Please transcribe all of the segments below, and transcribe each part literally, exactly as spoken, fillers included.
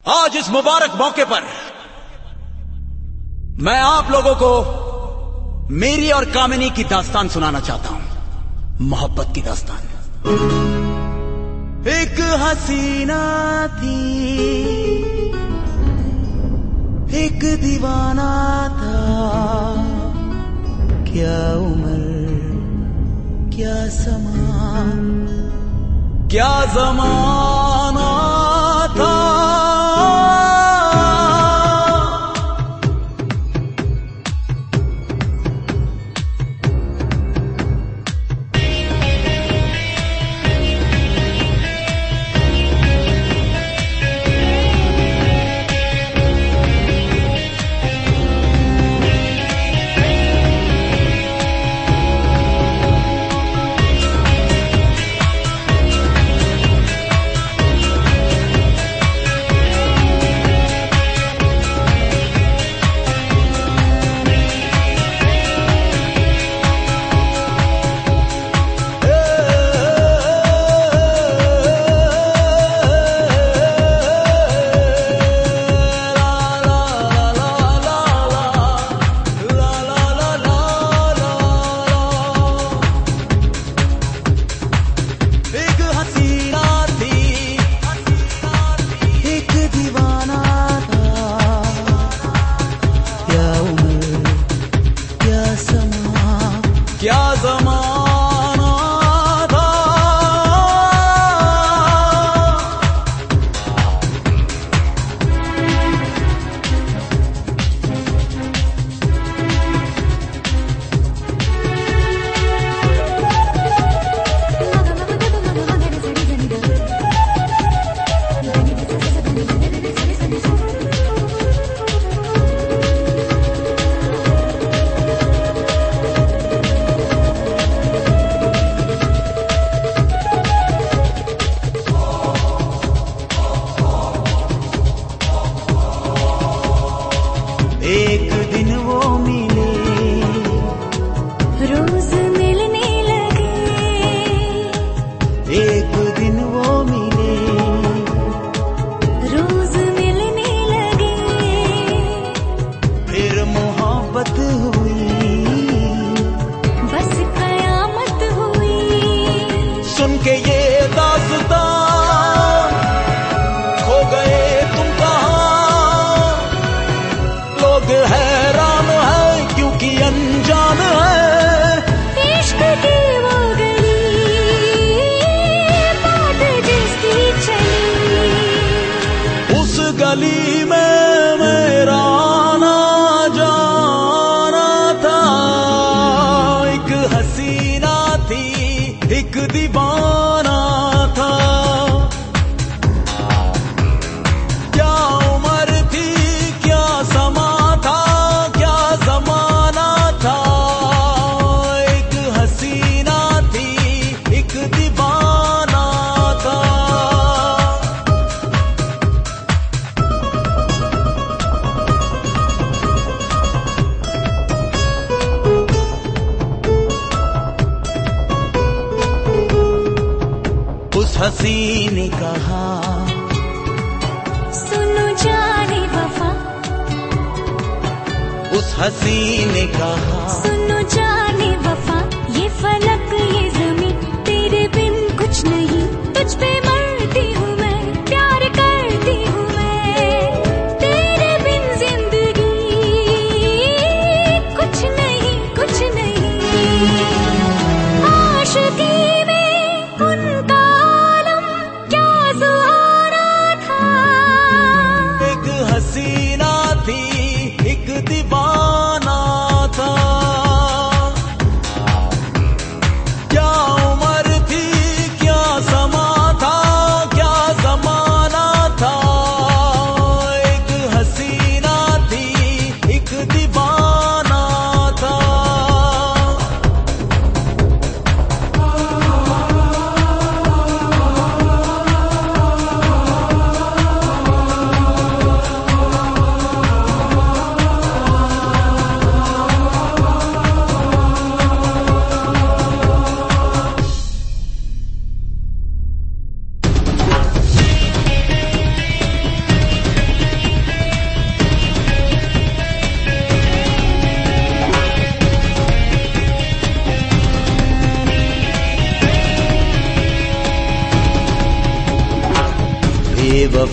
आज इस मुबारक मौके पर मैं आप लोगों को मेरी और कामिनी की दास्तान सुनाना चाहता हूं, मोहब्बत की दास्तान। एक हसीना थी, एक दीवाना था, क्या उम्र क्या समा क्या ज़माना था। क्या ज़माना था। एक दिन वो मिले, रोज मिलने लगे। एक दिन वो मिले, रोज मिलने लगे। फिर मोहब्बत हुई, बस कयामत हुई। सुन के ये दास्तां खो गए तुम कहाँ। लोग हैरान है क्योंकि अनजान है। इश्क की वो गली बात जिसकी चली, उस गली में मेरा आना जाना था। एक हसीना थी, एक दीवाना था, क्या उम्र थी क्या समा था, क्या ज़माना था। एक हसीना थी, एक दीवाना था। उस हसी ने कहा, सुनो जाने वफा। उस हसी ने कहा, सुनो जाने वफा। ये फलक ये ज़मीं तेरे बिन कुछ नहीं। तुझ पे मरती हूँ मैं, प्यार करती हूँ मैं। तेरे बिन जिंदगी कुछ नहीं, कुछ नहीं। आशिकी में उनका आलम क्या सुहाना था। एक हसीना थी, एक दीवाना था, क्या उम्र थी क्या समा था,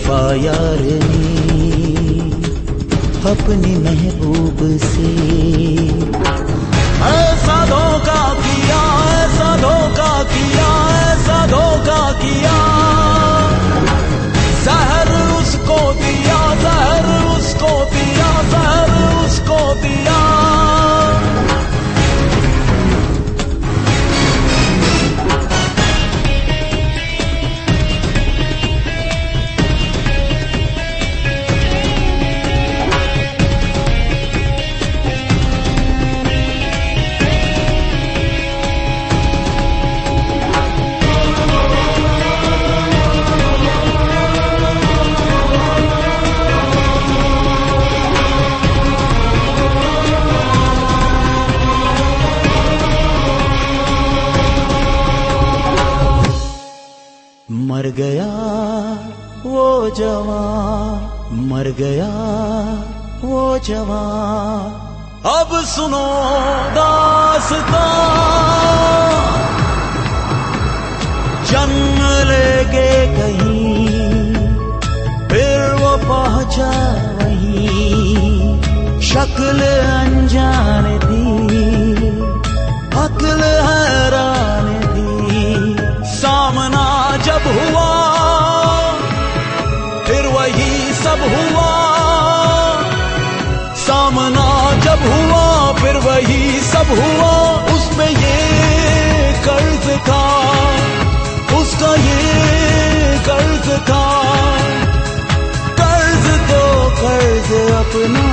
बेवफा यार ने अपने महबूब से ऐसा धोखा किया, ऐसा धोखा किया, ऐसा धोखा किया। जहर उसको दिया, जहर उसको दिया, जहर उसको दिया। मर गया वो जवान, मर गया वो जवान। अब सुनो दास्तां, जन्म लेके कहीं फिर वो पहुंचा वहीं। शक्ल अनजान थी, अक्ल हैरान थी। सामना जब हुआ फिर वही सब हुआ। सामना जब हुआ फिर वही सब हुआ। उसमें ये कर्ज था, उसका ये कर्ज था। कर्ज तो कर्ज अपना